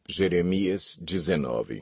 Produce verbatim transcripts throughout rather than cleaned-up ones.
Jeremias dezenove.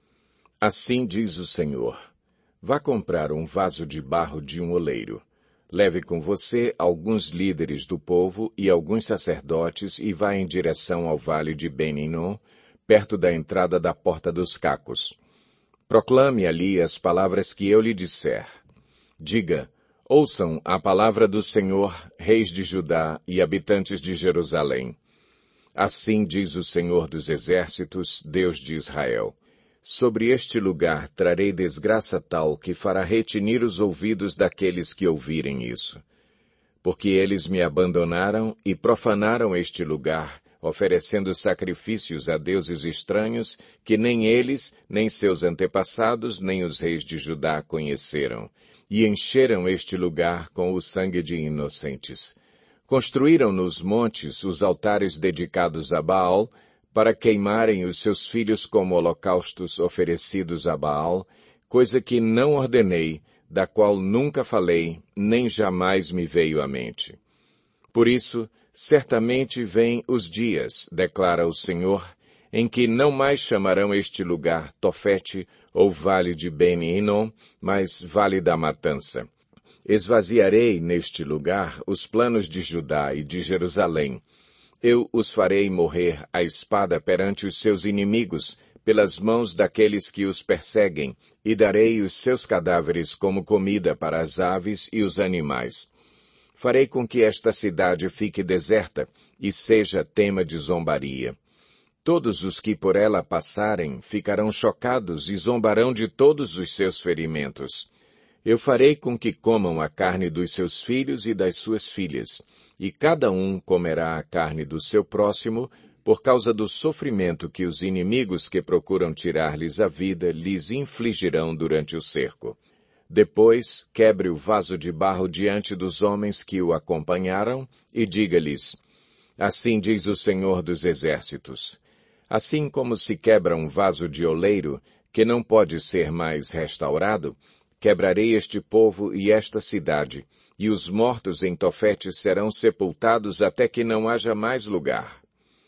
Assim diz o Senhor: vá comprar um vaso de barro de um oleiro. Leve com você alguns líderes do povo e alguns sacerdotes e vá em direção ao vale de Ben-Hinom, perto da entrada da Porta dos Cacos. Proclame ali as palavras que eu lhe disser. Diga: ouçam a palavra do Senhor, reis de Judá e habitantes de Jerusalém. Assim diz o Senhor dos Exércitos, Deus de Israel: sobre este lugar trarei desgraça tal que fará retinir os ouvidos daqueles que ouvirem isso. Porque eles me abandonaram e profanaram este lugar, oferecendo sacrifícios a deuses estranhos que nem eles, nem seus antepassados, nem os reis de Judá conheceram, e encheram este lugar com o sangue de inocentes. Construíram nos montes os altares dedicados a Baal, para queimarem os seus filhos como holocaustos oferecidos a Baal, coisa que não ordenei, da qual nunca falei, nem jamais me veio à mente. Por isso, certamente vêm os dias, declara o Senhor, em que não mais chamarão este lugar Tofete ou Vale de Ben-Hinom, mas Vale da Matança. Esvaziarei neste lugar os planos de Judá e de Jerusalém. Eu os farei morrer à espada perante os seus inimigos, pelas mãos daqueles que os perseguem, e darei os seus cadáveres como comida para as aves e os animais. Farei com que esta cidade fique deserta e seja tema de zombaria. Todos os que por ela passarem ficarão chocados e zombarão de todos os seus ferimentos. Eu farei com que comam a carne dos seus filhos e das suas filhas, e cada um comerá a carne do seu próximo, por causa do sofrimento que os inimigos que procuram tirar-lhes a vida lhes infligirão durante o cerco. Depois, quebre o vaso de barro diante dos homens que o acompanharam, e diga-lhes: assim diz o Senhor dos Exércitos: assim como se quebra um vaso de oleiro, que não pode ser mais restaurado, quebrarei este povo e esta cidade, e os mortos em Tofete serão sepultados até que não haja mais lugar.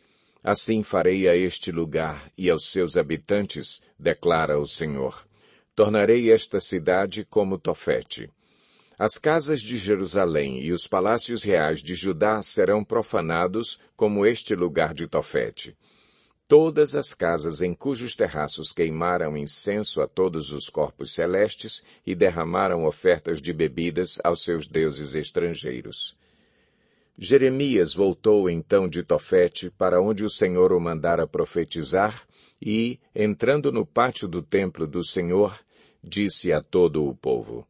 Assim farei a este lugar e aos seus habitantes, declara o Senhor. Tornarei esta cidade como Tofete. As casas de Jerusalém e os palácios reais de Judá serão profanados como este lugar de Tofete. Todas as casas em cujos terraços queimaram incenso a todos os corpos celestes e derramaram ofertas de bebidas aos seus deuses estrangeiros. Jeremias voltou então de Tofete para onde o Senhor o mandara profetizar e, entrando no pátio do templo do Senhor, disse a todo o povo: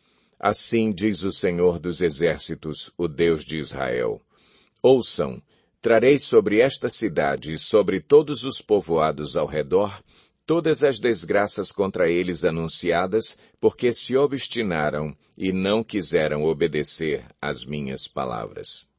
assim diz o Senhor dos Exércitos, o Deus de Israel: ouçam, trarei sobre esta cidade e sobre todos os povoados ao redor todas as desgraças contra eles anunciadas, porque se obstinaram e não quiseram obedecer às minhas palavras.